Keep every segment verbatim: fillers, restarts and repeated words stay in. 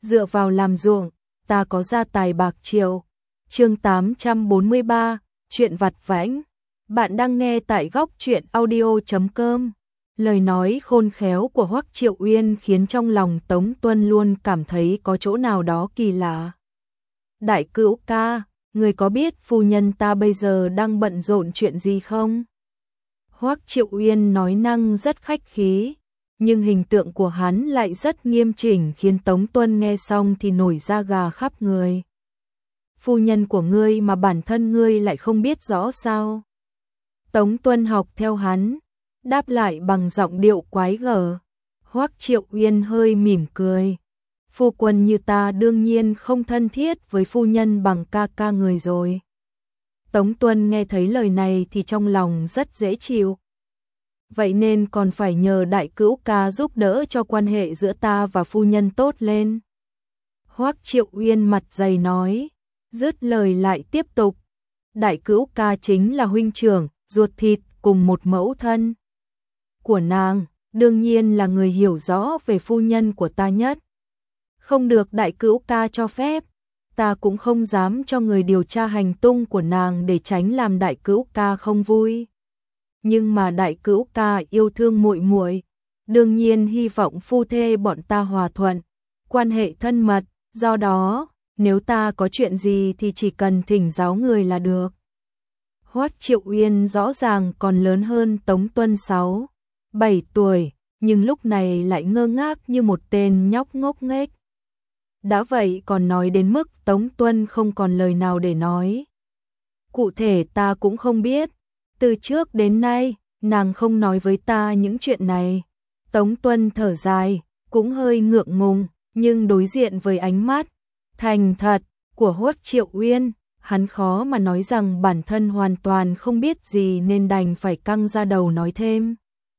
dựa vào làm ruộng, ta có gia tài bạc triệu. Chương tám trăm bốn mươi ba, chuyện vặt vãnh. Bạn đang nghe tại góc truyện audio chấm com. Lời nói khôn khéo của Hoắc Triệu Uyên khiến trong lòng Tống Tuân luôn cảm thấy có chỗ nào đó kỳ lạ. Đại cữu ca, người có biết phu nhân ta bây giờ đang bận rộn chuyện gì không? Hoắc Triệu Uyên nói năng rất khách khí, nhưng hình tượng của hắn lại rất nghiêm chỉnh khiến Tống Tuân nghe xong thì nổi da gà khắp người. Phu nhân của ngươi mà bản thân ngươi lại không biết rõ sao? Tống Tuân học theo hắn, đáp lại bằng giọng điệu quái gở. Hoắc Triệu Uyên hơi mỉm cười. Phu quân như ta đương nhiên không thân thiết với phu nhân bằng ca ca người rồi. Tống Tuân nghe thấy lời này thì trong lòng rất dễ chịu. Vậy nên còn phải nhờ đại cữu ca giúp đỡ cho quan hệ giữa ta và phu nhân tốt lên. Hoắc Triệu Uyên mặt dày nói, dứt lời lại tiếp tục. Đại cữu ca chính là huynh trưởng, ruột thịt cùng một mẫu thân của nàng, đương nhiên là người hiểu rõ về phu nhân của ta nhất. Không được đại cữu ca cho phép, ta cũng không dám cho người điều tra hành tung của nàng để tránh làm đại cữu ca không vui. Nhưng mà đại cữu ca yêu thương muội muội, đương nhiên hy vọng phu thê bọn ta hòa thuận, quan hệ thân mật, do đó, nếu ta có chuyện gì thì chỉ cần thỉnh giáo người là được. Hoắc Triệu Uyên rõ ràng còn lớn hơn Tống Tuân sáu, bảy tuổi, nhưng lúc này lại ngơ ngác như một tên nhóc ngốc nghếch. Đã vậy còn nói đến mức Tống Tuân không còn lời nào để nói. Cụ thể ta cũng không biết, từ trước đến nay, nàng không nói với ta những chuyện này. Tống Tuân thở dài, cũng hơi ngượng ngùng, nhưng đối diện với ánh mắt thành thật của Hoắc Triệu Uyên, hắn khó mà nói rằng bản thân hoàn toàn không biết gì nên đành phải căng ra đầu nói thêm.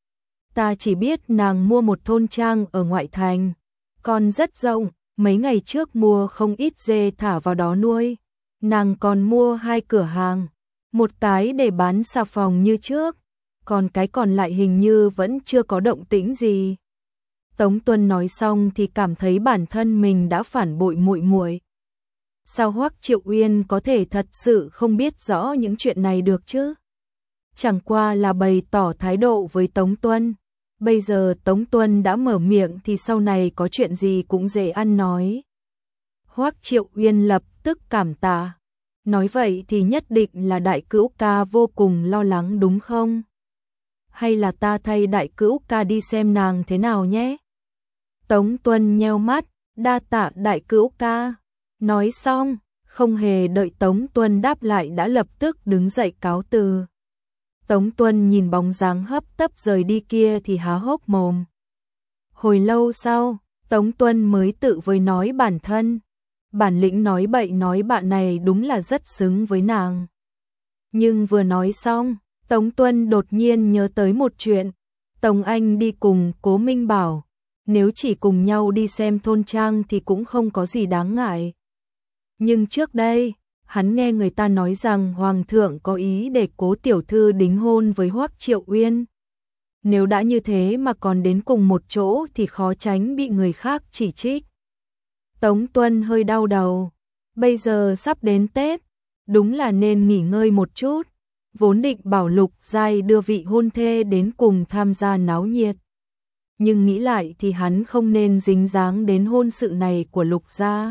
Ta chỉ biết nàng mua một thôn trang ở ngoại thành, còn rất rộng, mấy ngày trước mua không ít dê thả vào đó nuôi. Nàng còn mua hai cửa hàng, một cái để bán xà phòng như trước, còn cái còn lại hình như vẫn chưa có động tĩnh gì. Tống Tuân nói xong thì cảm thấy bản thân mình đã phản bội muội muội. Sao Hoắc Triệu Uyên có thể thật sự không biết rõ những chuyện này được chứ? Chẳng qua là bày tỏ thái độ với Tống Tuân. Bây giờ Tống Tuân đã mở miệng thì sau này có chuyện gì cũng dễ ăn nói. Hoắc Triệu Uyên lập tức cảm tạ. Nói vậy thì nhất định là đại cữu ca vô cùng lo lắng đúng không? Hay là ta thay đại cữu ca đi xem nàng thế nào nhé? Tống Tuân nheo mắt, đa tạ đại cữu ca. Nói xong, không hề đợi Tống Tuân đáp lại đã lập tức đứng dậy cáo từ. Tống Tuân nhìn bóng dáng hấp tấp rời đi kia thì há hốc mồm. Hồi lâu sau, Tống Tuân mới tự với nói bản thân. Bản lĩnh nói bậy nói bạn này đúng là rất xứng với nàng. Nhưng vừa nói xong, Tống Tuân đột nhiên nhớ tới một chuyện. Tống Anh đi cùng Cố Minh bảo, nếu chỉ cùng nhau đi xem thôn trang thì cũng không có gì đáng ngại. Nhưng trước đây, hắn nghe người ta nói rằng Hoàng thượng có ý để Cố tiểu thư đính hôn với Hoắc Triệu Uyên. Nếu đã như thế mà còn đến cùng một chỗ thì khó tránh bị người khác chỉ trích. Tống Tuân hơi đau đầu. Bây giờ sắp đến Tết, đúng là nên nghỉ ngơi một chút. Vốn định bảo Lục Giai đưa vị hôn thê đến cùng tham gia náo nhiệt. Nhưng nghĩ lại thì hắn không nên dính dáng đến hôn sự này của Lục gia.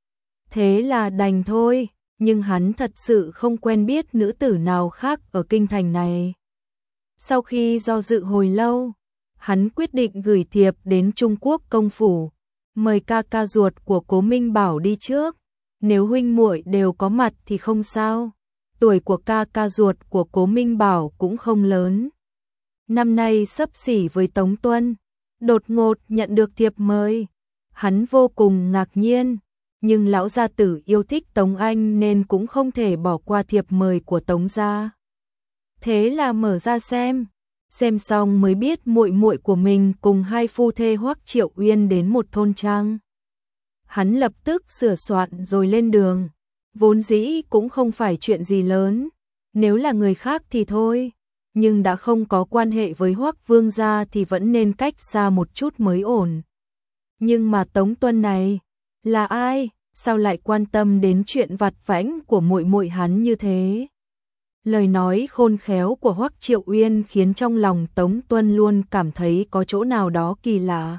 Thế là đành thôi, nhưng hắn thật sự không quen biết nữ tử nào khác ở kinh thành này. Sau khi do dự hồi lâu, hắn quyết định gửi thiệp đến Trung Quốc công phủ, mời ca ca ruột của Cố Minh Bảo đi trước. Nếu huynh muội đều có mặt thì không sao. Tuổi của ca ca ruột của Cố Minh Bảo cũng không lớn. Năm nay xấp xỉ với Tống Tuân, đột ngột nhận được thiệp mời. Hắn vô cùng ngạc nhiên, nhưng lão gia tử yêu thích Tống Anh nên cũng không thể bỏ qua thiệp mời của Tống gia. Thế là mở ra xem, xem xong mới biết muội muội của mình cùng hai phu thê Hoắc Triệu Uyên đến một thôn trang. Hắn lập tức sửa soạn rồi lên đường, vốn dĩ cũng không phải chuyện gì lớn, nếu là người khác thì thôi, nhưng đã không có quan hệ với Hoắc Vương gia thì vẫn nên cách xa một chút mới ổn. Nhưng mà Tống Tuân này, Là ai? Sao lại quan tâm đến chuyện vặt vãnh của muội muội hắn như thế? Lời nói khôn khéo của Hoắc Triệu Uyên khiến trong lòng Tống Tuân luôn cảm thấy có chỗ nào đó kỳ lạ.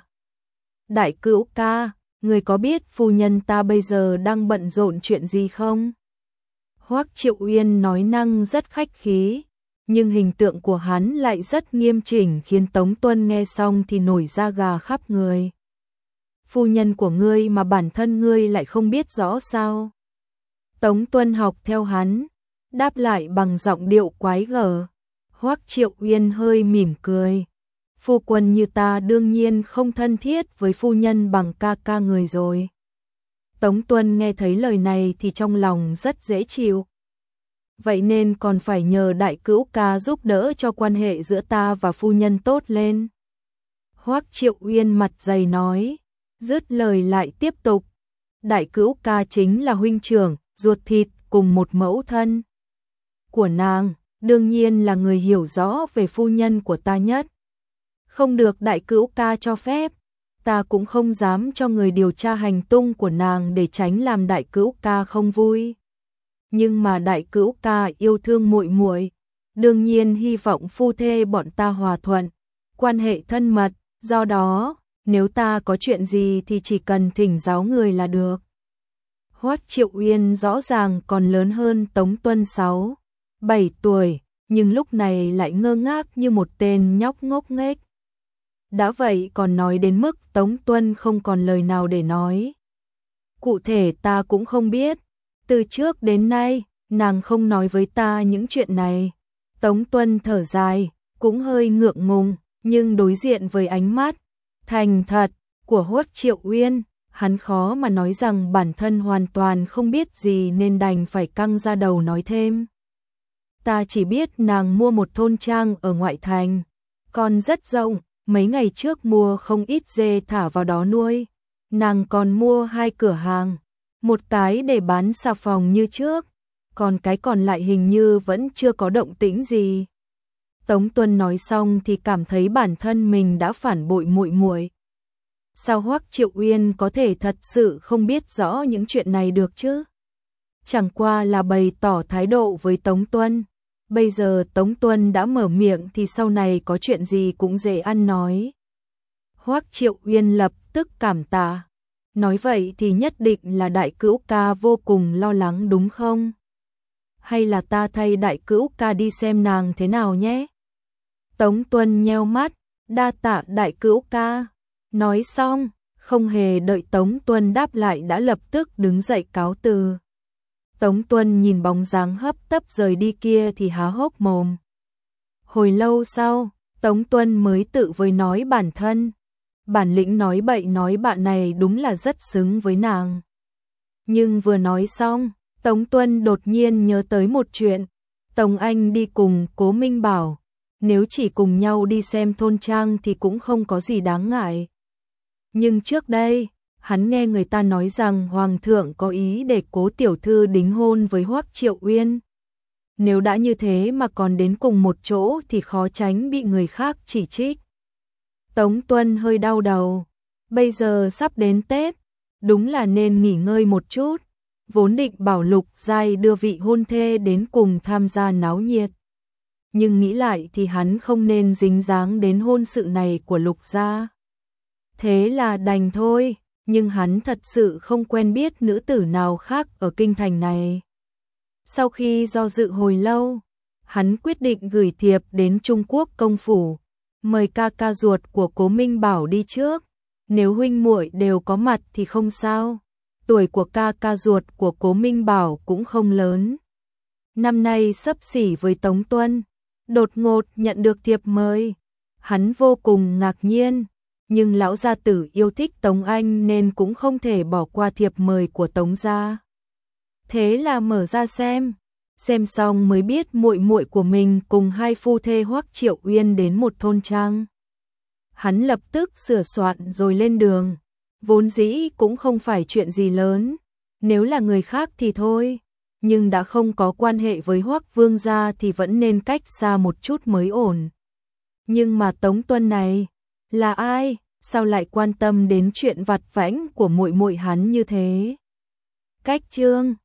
Đại cữu ca, người có biết phu nhân ta bây giờ đang bận rộn chuyện gì không? Hoắc Triệu Uyên nói năng rất khách khí, nhưng hình tượng của hắn lại rất nghiêm chỉnh khiến Tống Tuân nghe xong thì nổi da gà khắp người. Phu nhân của ngươi mà bản thân ngươi lại không biết rõ sao? Tống Tuân học theo hắn, đáp lại bằng giọng điệu quái gở. Hoắc Triệu Uyên hơi mỉm cười. Phu quân như ta đương nhiên không thân thiết với phu nhân bằng ca ca người rồi. Tống Tuân nghe thấy lời này thì trong lòng rất dễ chịu. Vậy nên còn phải nhờ đại cữu ca giúp đỡ cho quan hệ giữa ta và phu nhân tốt lên. Hoắc Triệu Uyên mặt dày nói, dứt lời lại tiếp tục. Đại cữu ca chính là huynh trưởng, ruột thịt cùng một mẫu thân của nàng, đương nhiên là người hiểu rõ về phu nhân của ta nhất. Không được đại cữu ca cho phép, ta cũng không dám cho người điều tra hành tung của nàng để tránh làm đại cữu ca không vui. Nhưng mà đại cữu ca yêu thương muội muội, đương nhiên hy vọng phu thê bọn ta hòa thuận, quan hệ thân mật, do đó, nếu ta có chuyện gì thì chỉ cần thỉnh giáo người là được. Hoắc Triệu Uyên rõ ràng còn lớn hơn Tống Tuân sáu, bảy tuổi, nhưng lúc này lại ngơ ngác như một tên nhóc ngốc nghếch. Đã vậy còn nói đến mức Tống Tuân không còn lời nào để nói. Cụ thể ta cũng không biết, từ trước đến nay, nàng không nói với ta những chuyện này. Tống Tuân thở dài, cũng hơi ngượng ngùng, nhưng đối diện với ánh mắt thành thật của Hoắc Triệu Uyên, hắn khó mà nói rằng bản thân hoàn toàn không biết gì nên đành phải căng ra đầu nói thêm. Ta chỉ biết nàng mua một thôn trang ở ngoại thành, còn rất rộng, mấy ngày trước mua không ít dê thả vào đó nuôi. Nàng còn mua hai cửa hàng, một cái để bán xà phòng như trước, còn cái còn lại hình như vẫn chưa có động tĩnh gì. Tống Tuân nói xong thì cảm thấy bản thân mình đã phản bội muội muội. Sao Hoắc Triệu Uyên có thể thật sự không biết rõ những chuyện này được chứ? Chẳng qua là bày tỏ thái độ với Tống Tuân. Bây giờ Tống Tuân đã mở miệng thì sau này có chuyện gì cũng dễ ăn nói. Hoắc Triệu Uyên lập tức cảm tạ. Nói vậy thì nhất định là đại cữu ca vô cùng lo lắng đúng không? Hay là ta thay đại cữu ca đi xem nàng thế nào nhé? Tống Tuân nheo mắt, đa tạ đại cữu ca. Nói xong, không hề đợi Tống Tuân đáp lại đã lập tức đứng dậy cáo từ. Tống Tuân nhìn bóng dáng hấp tấp rời đi kia thì há hốc mồm. Hồi lâu sau, Tống Tuân mới tự với nói bản thân. Bản lĩnh nói bậy nói bạn này đúng là rất xứng với nàng. Nhưng vừa nói xong, Tống Tuân đột nhiên nhớ tới một chuyện. Tống Anh đi cùng Cố Minh Bảo, nếu chỉ cùng nhau đi xem thôn trang thì cũng không có gì đáng ngại. Nhưng trước đây, hắn nghe người ta nói rằng Hoàng thượng có ý để Cố tiểu thư đính hôn với Hoắc Triệu Uyên. Nếu đã như thế mà còn đến cùng một chỗ thì khó tránh bị người khác chỉ trích. Tống Tuân hơi đau đầu, bây giờ sắp đến Tết, đúng là nên nghỉ ngơi một chút, vốn định bảo Lục Giai đưa vị hôn thê đến cùng tham gia náo nhiệt. Nhưng nghĩ lại thì hắn không nên dính dáng đến hôn sự này của Lục gia. Thế là đành thôi, nhưng hắn thật sự không quen biết nữ tử nào khác ở kinh thành này. Sau khi do dự hồi lâu, hắn quyết định gửi thiệp đến Trung Quốc công phủ, mời ca ca ruột của Cố Minh Bảo đi trước, nếu huynh muội đều có mặt thì không sao. Tuổi của ca ca ruột của Cố Minh Bảo cũng không lớn. Năm nay xấp xỉ với Tống Tuân, đột ngột nhận được thiệp mời, hắn vô cùng ngạc nhiên, nhưng lão gia tử yêu thích Tống Anh nên cũng không thể bỏ qua thiệp mời của Tống gia. Thế là mở ra xem, xem xong mới biết muội muội của mình cùng hai phu thê Hoắc Triệu Uyên đến một thôn trang. Hắn lập tức sửa soạn rồi lên đường, vốn dĩ cũng không phải chuyện gì lớn, nếu là người khác thì thôi, nhưng đã không có quan hệ với Hoắc Vương gia thì vẫn nên cách xa một chút mới ổn. Nhưng mà Tống Tuân này, là ai? sao lại quan tâm đến chuyện vặt vãnh của muội muội hắn như thế. Cách chương